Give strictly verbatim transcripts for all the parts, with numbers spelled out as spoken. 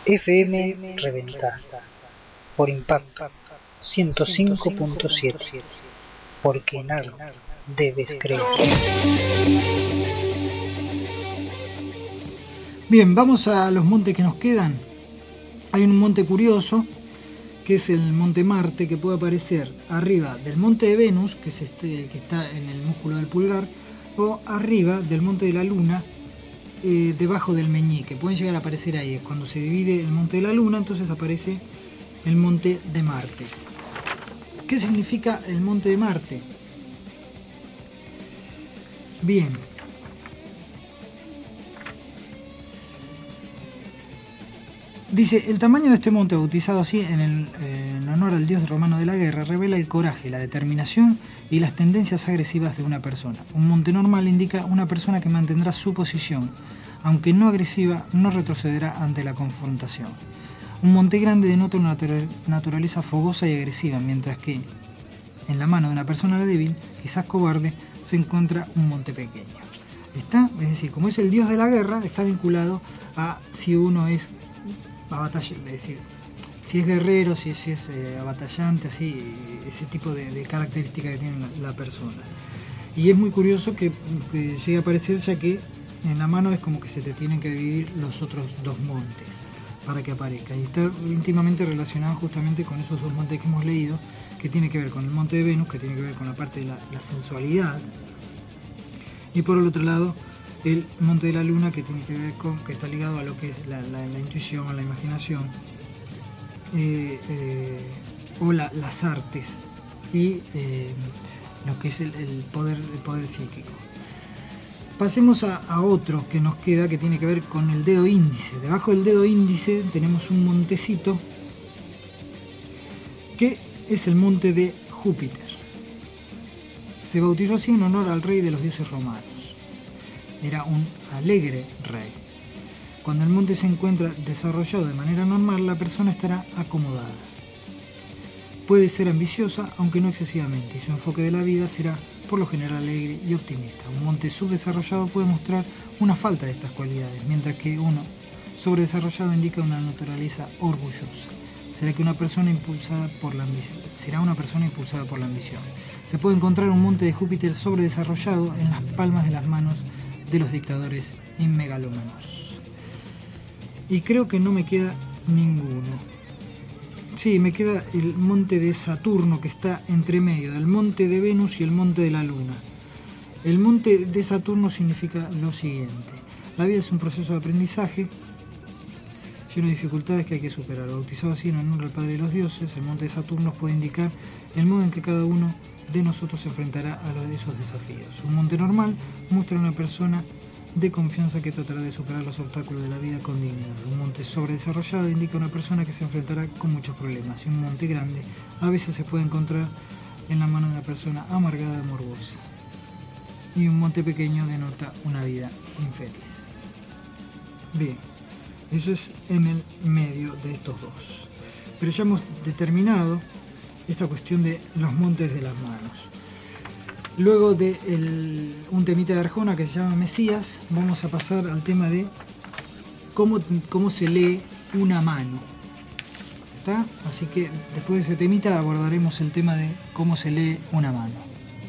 F M Reventá por Impacto ciento cinco punto siete, porque en algo debes creer. Bien, vamos a los montes que nos quedan. Hay un monte curioso que es el monte Marte, que puede aparecer arriba del monte de Venus, que es este que está en el músculo del pulgar, o arriba del monte de la Luna, eh, debajo del meñique. Pueden llegar a aparecer ahí. Es cuando se divide el monte de la Luna, entonces aparece el monte de Marte. ¿Qué significa el monte de Marte? Bien. Dice, el tamaño de este monte, bautizado así en, el, eh, en honor al dios romano de la guerra, revela el coraje, la determinación y las tendencias agresivas de una persona. Un monte normal indica una persona que mantendrá su posición, aunque no agresiva, no retrocederá ante la confrontación. Un monte grande denota una naturaleza fogosa y agresiva, mientras que en la mano de una persona débil, quizás cobarde, se encuentra un monte pequeño. ¿Está? Es decir, como es el dios de la guerra, está vinculado a si uno es a batalla, es decir, si es guerrero, si, si es eh, abatallante, así, ese tipo de, de características que tiene la, la persona. Y es muy curioso que, que llegue a aparecer, ya que en la mano es como que se te tienen que dividir los otros dos montes para que aparezca. Y está íntimamente relacionado justamente con esos dos montes que hemos leído, que tiene que ver con el monte de Venus, que tiene que ver con la parte de la, la sensualidad, y por el otro lado el monte de la Luna, que tiene que ver con, que está ligado a lo que es la, la, la intuición, a la imaginación, eh, eh, o la, las artes y eh, lo que es el, el poder, el poder psíquico. Pasemos a, a otro que nos queda, que tiene que ver con el dedo índice. Debajo del dedo índice tenemos un montecito que es el monte de Júpiter. Se bautizó así en honor al rey de los dioses romanos. Era un alegre rey. Cuando el monte se encuentra desarrollado de manera normal, la persona estará acomodada. Puede ser ambiciosa, aunque no excesivamente, y su enfoque de la vida será por lo general alegre y optimista. Un monte subdesarrollado puede mostrar una falta de estas cualidades, mientras que uno sobredesarrollado indica una naturaleza orgullosa. Será que una persona impulsada por la ambición. Será una persona impulsada por la ambición. Se puede encontrar un monte de Júpiter sobredesarrollado en las palmas de las manos de los dictadores y megalómanos. Y creo que no me queda ninguno. Sí, me queda el monte de Saturno, que está entre medio del monte de Venus y el monte de la Luna. El monte de Saturno significa lo siguiente: la vida es un proceso de aprendizaje lleno de dificultades que hay que superar. Bautizado así en honor al Padre de los Dioses, el monte de Saturno puede indicar el modo en que cada uno de nosotros se enfrentará a esos desafíos. Un monte normal muestra a una persona de confianza que tratará de superar los obstáculos de la vida con dignidad. Un monte sobredesarrollado indica a una persona que se enfrentará con muchos problemas. Y un monte grande a veces se puede encontrar en la mano de una persona amargada y morbosa. Y un monte pequeño denota una vida infeliz. Bien, eso es en el medio de estos dos. Pero ya hemos determinado esta cuestión de los montes de las manos. Luego de el, un temita de Arjona que se llama Mesías, vamos a pasar al tema de cómo, cómo se lee una mano. ¿Está? Así que después de ese temita abordaremos el tema de cómo se lee una mano.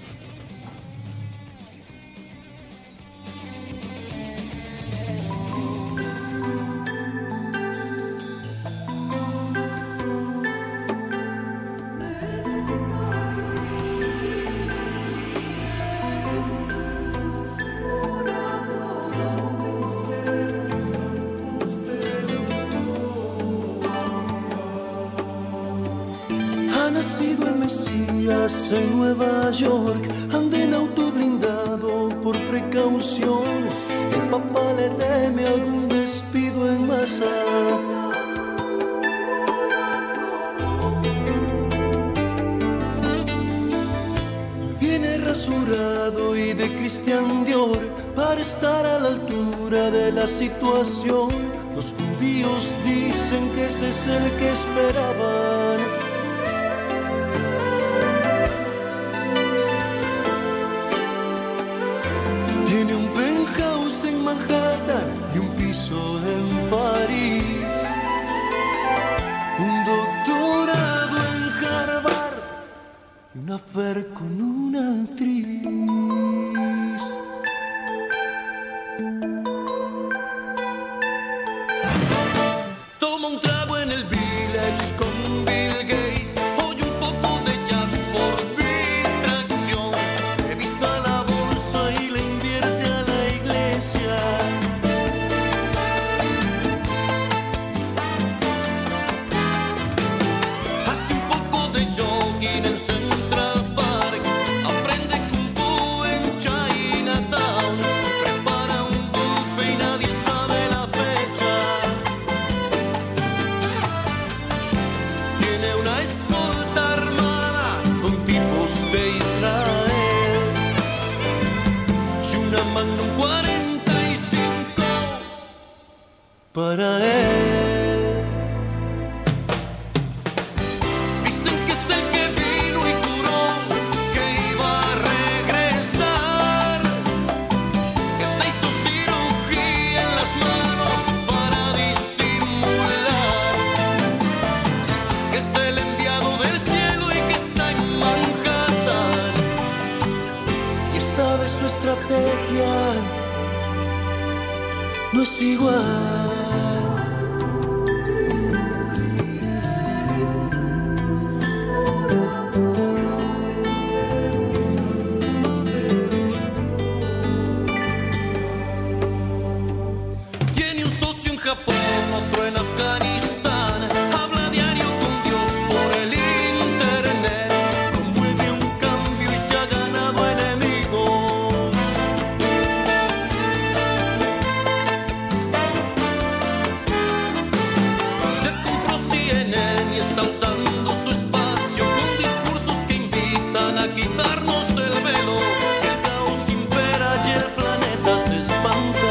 En Nueva York anda en auto blindado por precaución. El papá le teme algún despido en masa. Viene rasurado y de Christian Dior para estar a la altura de la situación. Los judíos dicen que ese es el que esperaban. Tiene un penthouse en Manhattan y un piso en París. tomando un trago en el Village con Bill Gates. Oye un poco de jazz por distracción. Revisa la bolsa y le invierte a la iglesia. Hace un poco de jogging en Central Park. Aprende Kung Fu en Chinatown. Prepara un buffet y nadie sabe la fecha. Tiene una escolta armada con tipos de Israel y una Magnum cuarenta y cinco para él. Dicen que es el que vino y curó, que iba a regresar, que se hizo cirugía en las manos para disimular, que es el enviado del cielo y que está en Manhattan. Y esta vez su estrategia no es igual. Tiene un socio en Japón, otro en Afganistán. Habla diario con Dios por el internet. Promueve un cambio y se ha ganado enemigos. Ya compró C N N y está usando su espacio con discursos que invitan a quitarnos el velo. El caos impera y el planeta se espanta.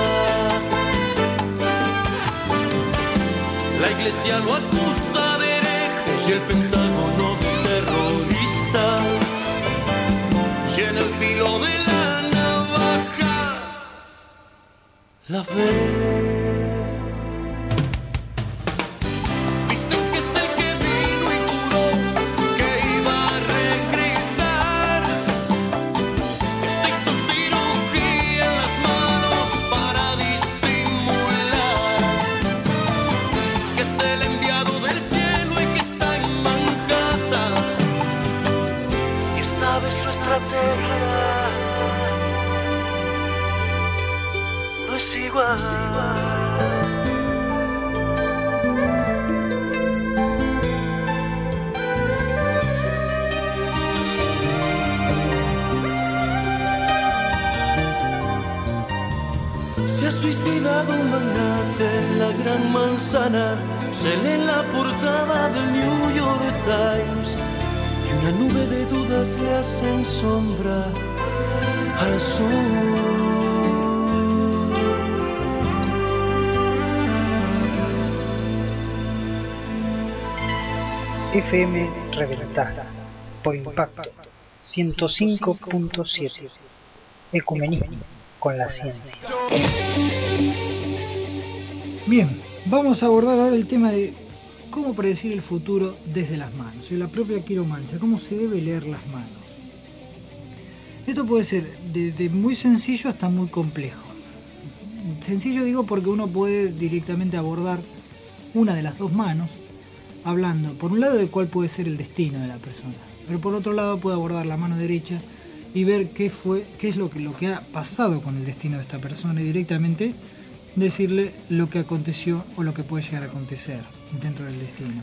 La iglesia lo acusa de hereje y el Pentágono de terrorista. Y en el filo de la navaja la fe. Dicen que es el que vino y juró que iba a regresar, que se hizo cirugía en las manos para disimular, que es el enviado del cielo y que está en Manhattan. Y esta vez su estrategia no es igual. Se ha suicidado un magnate en la Gran Manzana. Se lee en la portada del New York Times y una nube de dudas le hacen sombra al sol. F M Reventada por Impacto ciento cinco punto siete. Ecumenismo con la ciencia. Bien, vamos a abordar ahora el tema de cómo predecir el futuro desde las manos, en la propia quiromancia, cómo se debe leer las manos. Esto puede ser desde muy sencillo hasta muy complejo. Sencillo digo porque uno puede directamente abordar una de las dos manos, hablando por un lado de cuál puede ser el destino de la persona, pero por otro lado puede abordar la mano derecha y ver qué fue, qué es lo que, lo que ha pasado con el destino de esta persona y directamente decirle lo que aconteció o lo que puede llegar a acontecer dentro del destino.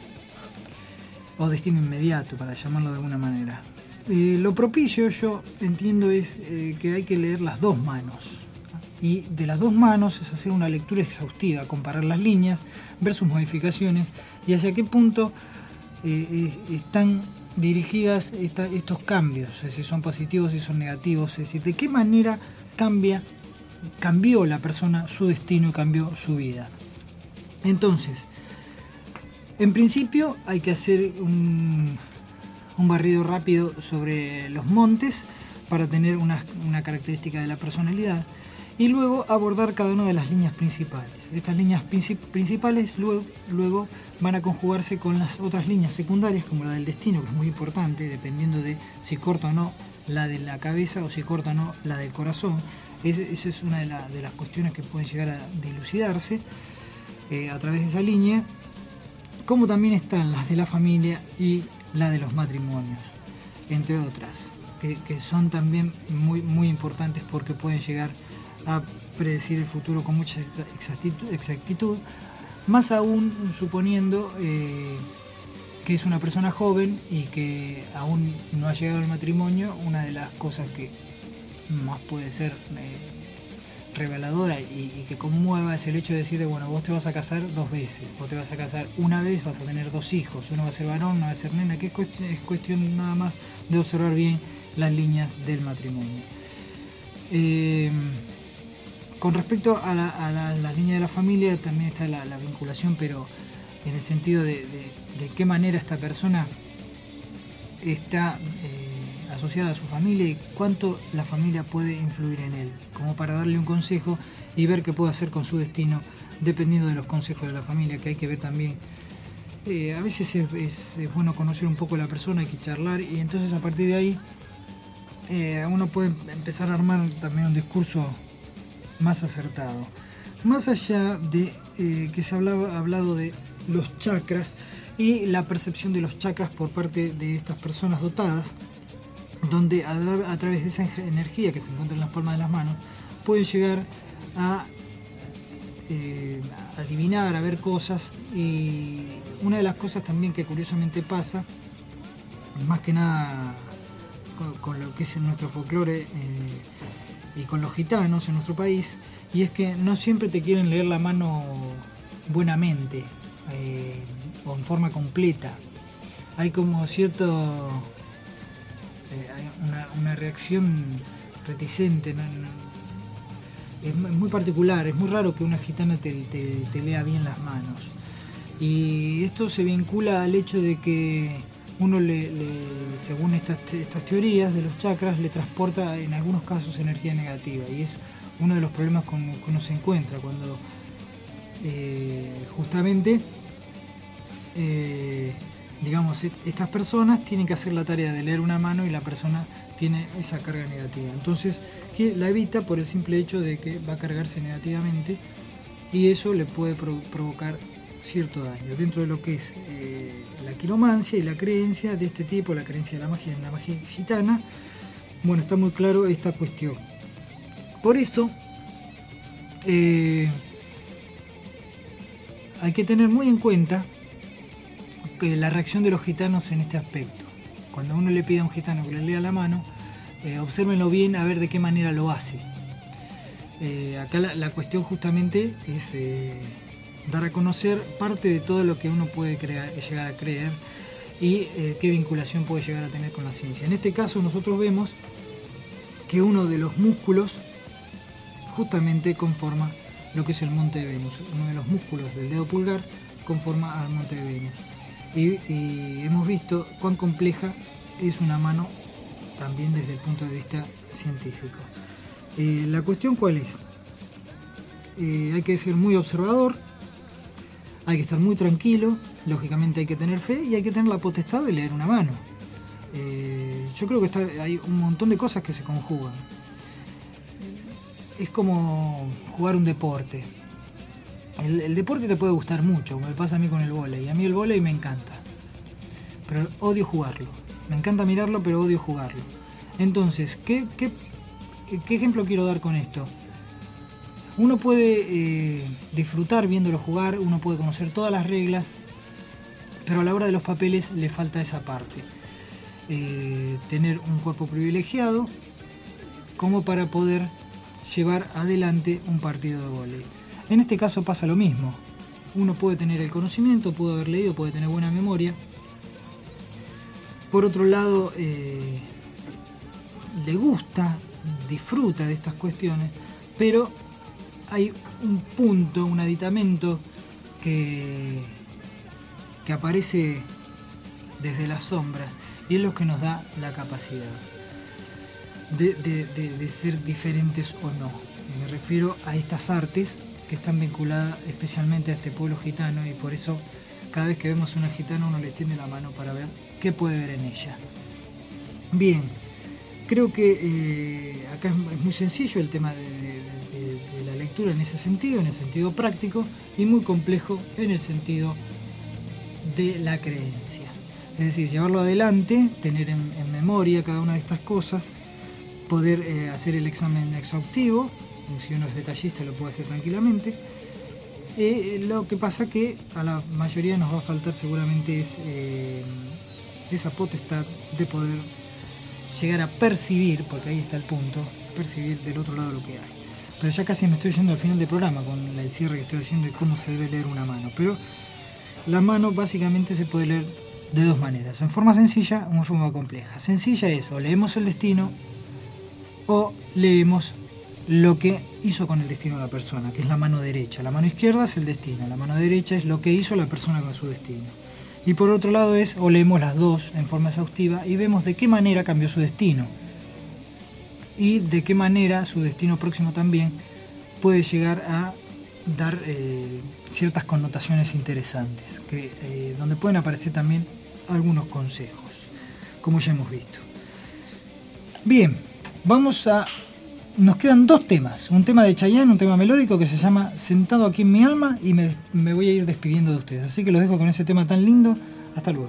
O destino inmediato, para llamarlo de alguna manera. Eh, lo propicio, yo entiendo, es eh, que hay que leer las dos manos. Y de las dos manos es hacer una lectura exhaustiva, comparar las líneas, ver sus modificaciones y hacia qué punto eh, eh, están dirigidas esta, estos cambios, es decir, si son positivos, si son negativos, es decir, de qué manera cambia, cambió la persona su destino y cambió su vida. Entonces, en principio hay que hacer un, un barrido rápido sobre los montes para tener una, una característica de la personalidad y luego abordar cada una de las líneas principales. Estas líneas principales luego, luego van a conjugarse con las otras líneas secundarias, como la del destino, que es muy importante, dependiendo de si corta o no la de la cabeza o si corta o no la del corazón. Esa es, es una de, la, de las cuestiones que pueden llegar a dilucidarse eh, a través de esa línea. como también están las de la familia y la de los matrimonios, entre otras, que, que son también muy, muy importantes porque pueden llegar a predecir el futuro con mucha exactitud, exactitud más aún suponiendo eh, que es una persona joven y que aún no ha llegado al matrimonio. Una de las cosas que más puede ser eh, reveladora y, y que conmueva es el hecho de decir, bueno, vos te vas a casar dos veces, vos te vas a casar una vez, vas a tener dos hijos, uno va a ser varón, uno va a ser nena, que es cuestión, es cuestión nada más de observar bien las líneas del matrimonio. Eh, con respecto a la, a la, la línea de la familia también está la, la vinculación, pero en el sentido de, de, de qué manera esta persona está eh, asociada a su familia y cuánto la familia puede influir en él, como para darle un consejo y ver qué puede hacer con su destino dependiendo de los consejos de la familia, que hay que ver también. Eh, a veces es, es, es bueno conocer un poco a la persona, hay que charlar, y entonces a partir de ahí eh, uno puede empezar a armar también un discurso más acertado. Más allá de eh, que se ha hablaba, hablado de los chakras y la percepción de los chakras por parte de estas personas dotadas, donde a, a través de esa energía que se encuentra en las palmas de las manos pueden llegar a eh, adivinar, a ver cosas. Y una de las cosas también que curiosamente pasa, más que nada con, con lo que es en nuestro folclore eh, y con los gitanos en nuestro país, y es que no siempre te quieren leer la mano buenamente eh, o en forma completa. Hay como cierto eh, hay una, una reacción reticente, no, no, es muy particular, es muy raro que una gitana te, te, te lea bien las manos, y esto se vincula al hecho de que uno le, le, según estas, estas teorías de los chakras, le transporta en algunos casos energía negativa, y es uno de los problemas con que uno se encuentra cuando eh, justamente eh, digamos, estas personas tienen que hacer la tarea de leer una mano y la persona tiene esa carga negativa, entonces que la evita por el simple hecho de que va a cargarse negativamente, y eso le puede pro- provocar cierto daño dentro de lo que es eh, la quiromancia y la creencia de este tipo, la creencia de la magia en la magia gitana. Bueno, está muy claro esta cuestión. Por eso eh, hay que tener muy en cuenta que la reacción de los gitanos en este aspecto. Cuando uno le pide a un gitano que le lea la mano, eh, obsérvenlo bien a ver de qué manera lo hace. Eh, acá la, la cuestión justamente es eh, dar a conocer parte de todo lo que uno puede crear, llegar a creer, y eh, qué vinculación puede llegar a tener con la ciencia. En este caso nosotros vemos que uno de los músculos justamente conforma lo que es el monte de Venus. Uno de los músculos del dedo pulgar conforma al monte de Venus. Y, y hemos visto cuán compleja es una mano también desde el punto de vista científico. Eh, la cuestión ¿cuál es? Eh, hay que ser muy observador, hay que estar muy tranquilo, lógicamente hay que tener fe y hay que tener la potestad de leer una mano. Eh, yo creo que está, hay un montón de cosas que se conjugan. Es como jugar un deporte. El, el deporte te puede gustar mucho, me pasa a mí con el vóley. A mí el vóley me encanta, pero odio jugarlo. Me encanta mirarlo, pero odio jugarlo. Entonces, ¿qué, qué, qué ejemplo quiero dar con esto? Uno puede eh, disfrutar viéndolo jugar, uno puede conocer todas las reglas, pero a la hora de los papeles le falta esa parte. Eh, tener un cuerpo privilegiado como para poder llevar adelante un partido de vóley. En este caso pasa lo mismo. Uno puede tener el conocimiento, puede haber leído, puede tener buena memoria. Por otro lado, eh, le gusta, disfruta de estas cuestiones, pero hay un punto, un aditamento que, que aparece desde las sombras, y es lo que nos da la capacidad de, de, de, de ser diferentes o no. Me refiero a estas artes que están vinculadas especialmente a este pueblo gitano, y por eso cada vez que vemos una gitana uno le extiende la mano para ver qué puede ver en ella. Bien, creo que eh, acá es, es muy sencillo el tema de, de, de, de la lectura en ese sentido, en el sentido práctico, y muy complejo en el sentido de la creencia. Es decir, llevarlo adelante, tener en, en memoria cada una de estas cosas, poder eh, hacer el examen exhaustivo, si uno es detallista lo puede hacer tranquilamente. Eh, lo que pasa que a la mayoría nos va a faltar seguramente es eh, esa potestad de poder llegar a percibir, porque ahí está el punto, percibir del otro lado lo que hay. Pero ya casi me estoy yendo al final del programa con el cierre que estoy haciendo de cómo se debe leer una mano. Pero la mano básicamente se puede leer de dos maneras, en forma sencilla o en forma compleja. Sencilla es o leemos el destino o leemos lo que hizo con el destino la persona, que es la mano derecha. La mano izquierda es el destino, la mano derecha es lo que hizo la persona con su destino. Y por otro lado es, o leemos las dos en forma exhaustiva y vemos de qué manera cambió su destino y de qué manera su destino próximo también puede llegar a dar eh, ciertas connotaciones interesantes, que, eh, donde pueden aparecer también algunos consejos, como ya hemos visto. Bien, vamos a... Nos quedan dos temas, un tema de Chayanne, un tema melódico que se llama Sentado aquí en mi alma, y me, me voy a ir despidiendo de ustedes. Así que los dejo con ese tema tan lindo. Hasta luego.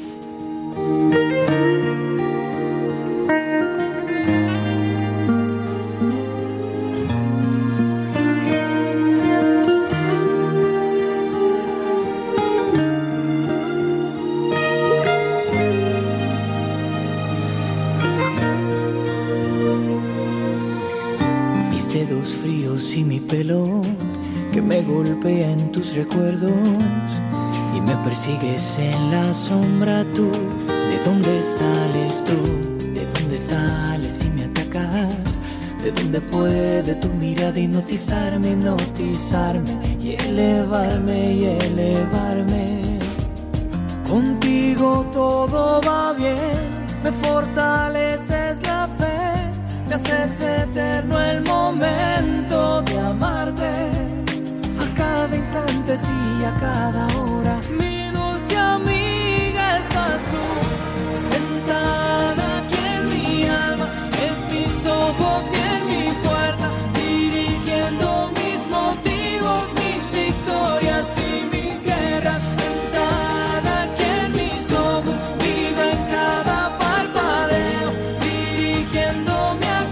Dedos fríos y mi pelo que me golpea en tus recuerdos y me persigues en la sombra tú. ¿De dónde sales tú? ¿De dónde sales y me atacas? ¿De dónde puede tu mirada hipnotizarme, hipnotizarme y elevarme y elevarme? Contigo todo va bien, me fortaleces la fe. Me haces eterno el momento de amarte. A cada instante, sí, a cada hora. Mi dulce amiga estás tú, sentada aquí en mi alma, en mis ojos y en mi puerta, dirigiendo mis motivos, mis victorias y mis guerras. Sentada aquí en mis ojos, viva en cada parpadeo, dirigiéndome a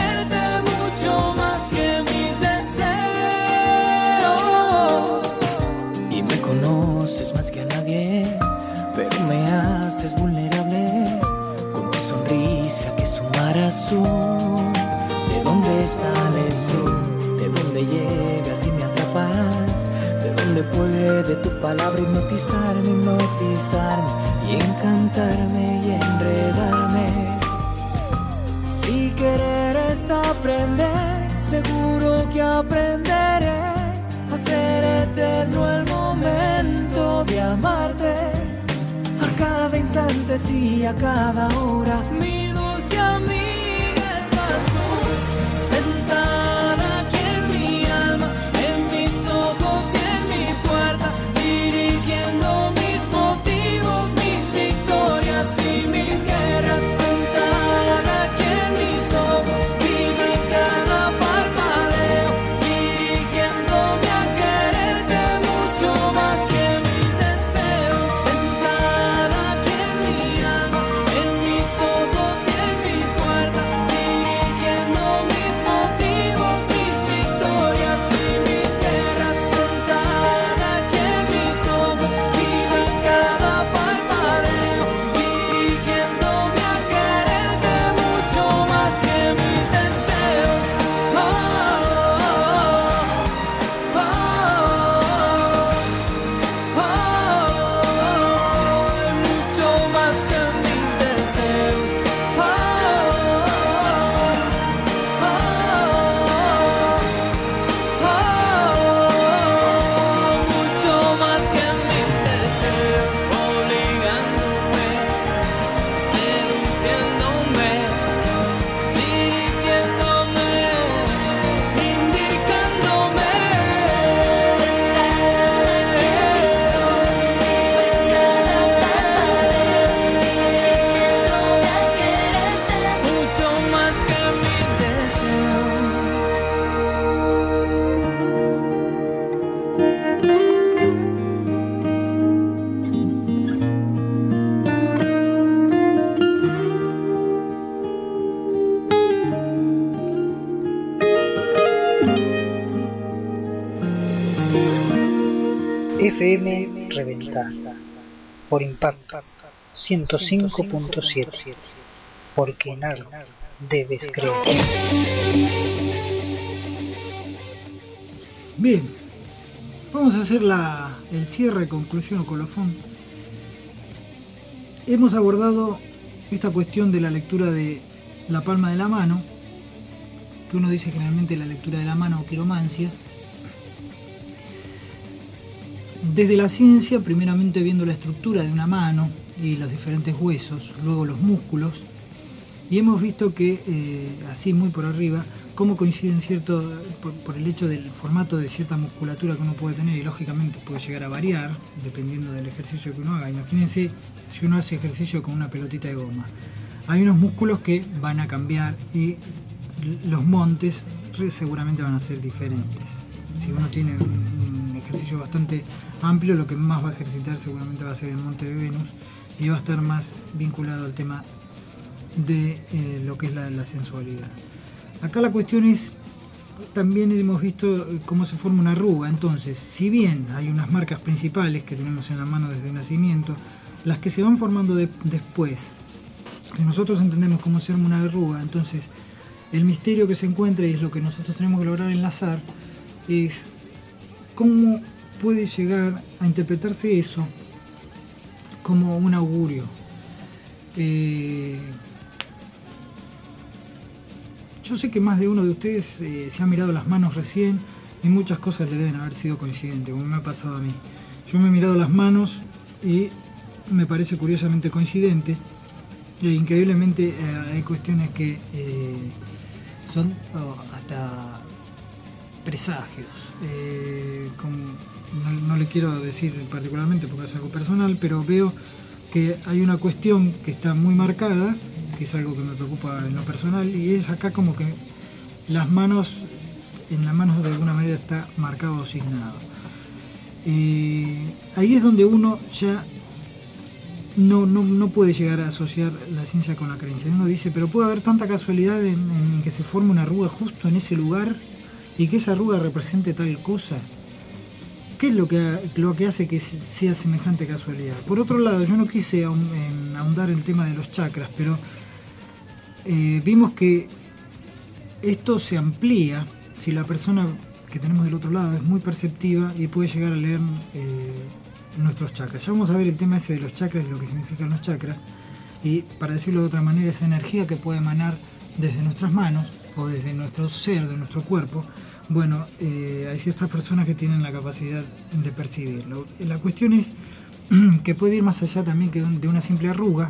más que a nadie, pero me haces vulnerable con tu sonrisa que es un mar azul. ¿De dónde sales tú? ¿De dónde llegas y me atrapas? ¿De dónde puede tu palabra hipnotizarme, hipnotizarme y encantarme y enredarme? Si quieres aprender, seguro que aprenderé a ser eterno el momento de amarte. A cada instante, sí, a cada hora. Mi dulce amiga estás tú, sentada aquí en mi alma, en mis ojos y en mi puerta, dirigiendo mis motivos, mis victorias y mis guerras. Sentada aquí en mis ojos, viva en cada parpadeo, dirigiéndome a quererte mucho más que mis deseos. Sentada aquí en mi alma, en mis ojos F M Reventá, por Impacto ciento cinco punto siete, porque en algo debes creer. Bien, vamos a hacer la, el cierre, conclusión o colofón. Hemos abordado esta cuestión de la lectura de la palma de la mano, que uno dice generalmente la lectura de la mano o quiromancia. Desde la ciencia, primeramente viendo la estructura de una mano y los diferentes huesos, luego los músculos, y hemos visto que, eh, así muy por arriba, cómo coinciden cierto, por, por el hecho del formato de cierta musculatura que uno puede tener, y lógicamente puede llegar a variar dependiendo del ejercicio que uno haga. Imagínense si uno hace ejercicio con una pelotita de goma. Hay unos músculos que van a cambiar y los montes seguramente van a ser diferentes. Si uno tiene un, un ejercicio bastante amplio, lo que más va a ejercitar seguramente va a ser el monte de Venus y va a estar más vinculado al tema de eh, lo que es la, la sensualidad. Acá la cuestión es, también hemos visto cómo se forma una arruga. Entonces, si bien hay unas marcas principales que tenemos en la mano desde el nacimiento, las que se van formando de, después, si nosotros entendemos cómo se arma una arruga, entonces el misterio que se encuentra, y es lo que nosotros tenemos que lograr enlazar, es cómo puede llegar a interpretarse eso como un augurio. Eh, yo sé que más de uno de ustedes eh, se ha mirado las manos recién y muchas cosas le deben haber sido coincidentes, como me ha pasado a mí. Yo me he mirado las manos y me parece curiosamente coincidente. E increíblemente eh, hay cuestiones que eh, son oh, hasta presagios. Eh, como, no, no le quiero decir particularmente porque es algo personal, pero veo que hay una cuestión que está muy marcada, que es algo que me preocupa en lo personal, y es acá como que las manos, en las manos de alguna manera está marcado o asignado. Eh, ahí es donde uno ya no, no, no puede llegar a asociar la ciencia con la creencia. Uno dice, pero puede haber tanta casualidad en, en que se forme una arruga justo en ese lugar y que esa arruga represente tal cosa. ¿Qué es lo que, lo que hace que sea semejante casualidad? Por otro lado, yo no quise ahondar en el tema de los chakras, pero eh, vimos que esto se amplía si la persona que tenemos del otro lado es muy perceptiva y puede llegar a leer eh, nuestros chakras. Ya vamos a ver el tema ese de los chakras y lo que significan los chakras, y para decirlo de otra manera, esa energía que puede emanar desde nuestras manos o desde nuestro ser, de nuestro cuerpo. Bueno, eh, hay ciertas personas que tienen la capacidad de percibirlo. La cuestión es que puede ir más allá también que de una simple arruga,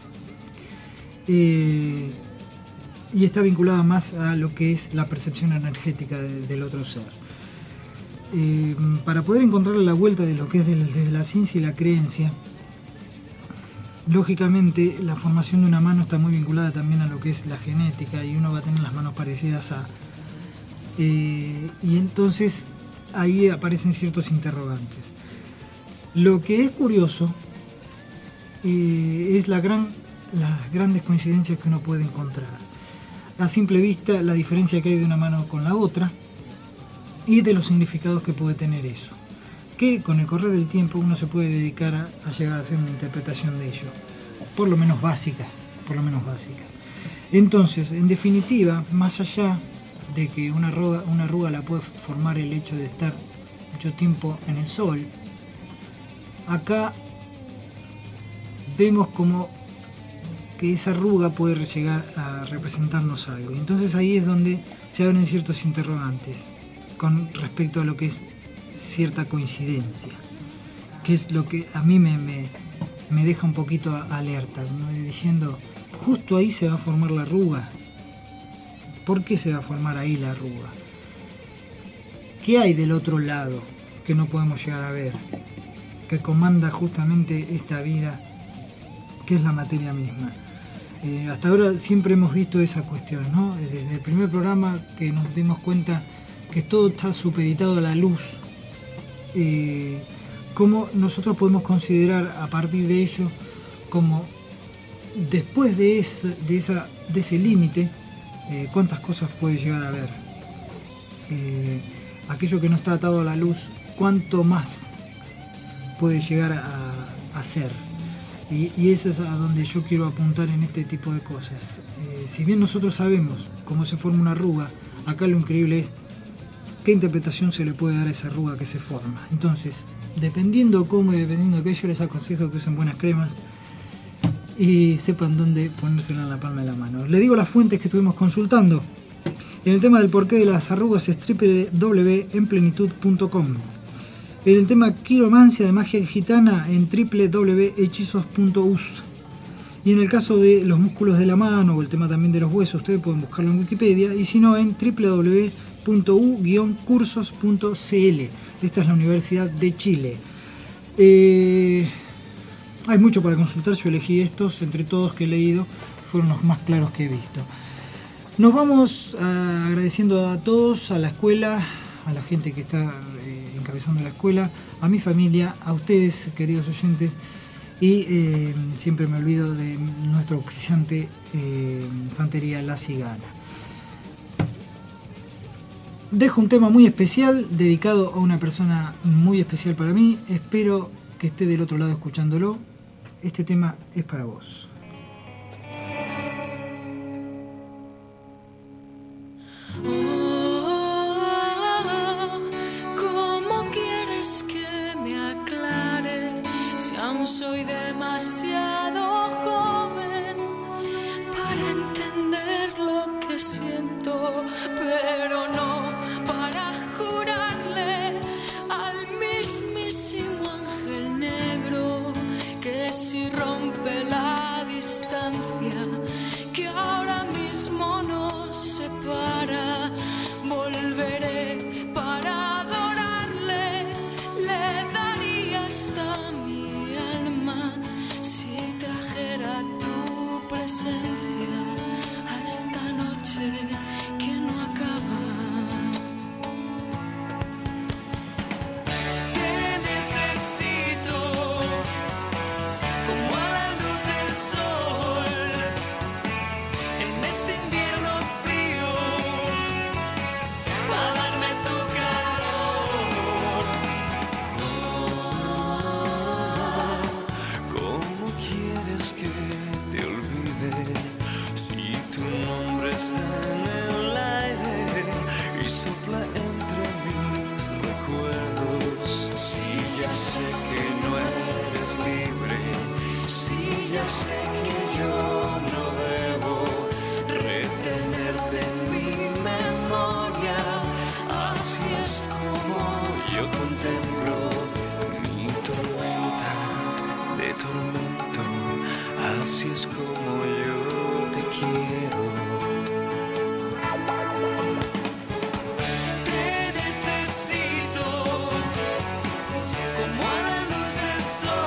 eh, y está vinculada más a lo que es la percepción energética de, del otro ser. Eh, para poder encontrar la vuelta de lo que es desde la ciencia y la creencia, lógicamente la formación de una mano está muy vinculada también a lo que es la genética, y uno va a tener las manos parecidas a... Eh, y entonces ahí aparecen ciertos interrogantes. Lo que es curioso eh, es la gran, las grandes coincidencias que uno puede encontrar. A simple vista, la diferencia que hay de una mano con la otra y de los significados que puede tener eso, que con el correr del tiempo uno se puede dedicar a, a llegar a hacer una interpretación de ello, por lo menos básica, por lo menos básica. Entonces, en definitiva, más allá de que una arruga, una arruga la puede formar el hecho de estar mucho tiempo en el sol, acá vemos como que esa arruga puede llegar a representarnos algo, y entonces ahí es donde se abren ciertos interrogantes con respecto a lo que es cierta coincidencia, que es lo que a mí me, me, me deja un poquito alerta, diciendo, justo ahí se va a formar la arruga. ¿Por qué se va a formar ahí la arruga? ¿Qué hay del otro lado que no podemos llegar a ver, que comanda justamente esta vida, que es la materia misma? Eh, hasta ahora siempre hemos visto esa cuestión, ¿no? Desde el primer programa que nos dimos cuenta que todo está supeditado a la luz. Eh, ¿Cómo nosotros podemos considerar a partir de ello como después de, ese, de, esa, de ese límite, Eh, cuántas cosas puede llegar a ver? Eh, aquello que no está atado a la luz, cuánto más puede llegar a, a ser. Y, y eso es a donde yo quiero apuntar en este tipo de cosas. Eh, si bien nosotros sabemos cómo se forma una arruga, acá lo increíble es qué interpretación se le puede dar a esa arruga que se forma. Entonces, dependiendo cómo y dependiendo de qué, yo les aconsejo que usen buenas cremas y sepan dónde ponérsela en la palma de la mano. Les digo las fuentes que estuvimos consultando. En el tema del porqué de las arrugas es doble u doble u doble u punto en plenitud punto com. En el tema quiromancia de magia gitana en doble u doble u doble u punto hechizos punto u s. Y en el caso de los músculos de la mano o el tema también de los huesos, ustedes pueden buscarlo en Wikipedia, y si no en doble u doble u doble u punto u guion cursos punto c l. Esta es la Universidad de Chile. Eh, hay mucho para consultar, yo elegí estos, entre todos que he leído, fueron los más claros que he visto. Nos vamos uh, agradeciendo a todos, a la escuela, a la gente que está eh, encabezando la escuela, a mi familia, a ustedes, queridos oyentes, y eh, siempre me olvido de nuestro auspiciante eh, Santería La Cigana. Dejo un tema muy especial, dedicado a una persona muy especial para mí. Espero que esté del otro lado escuchándolo. Este tema es para vos. ¿Cómo quieres que me aclare si aún soy demasiado joven para entender lo que siento, pero no para jurarle al mismísimo ángel negro que si rompe la distancia que ahora mismo nos separa, volveré para adorarle, le daría hasta mi alma si trajera tu presencia a esta noche que no acaba. Así es como yo te quiero. Te necesito como a la luz del sol.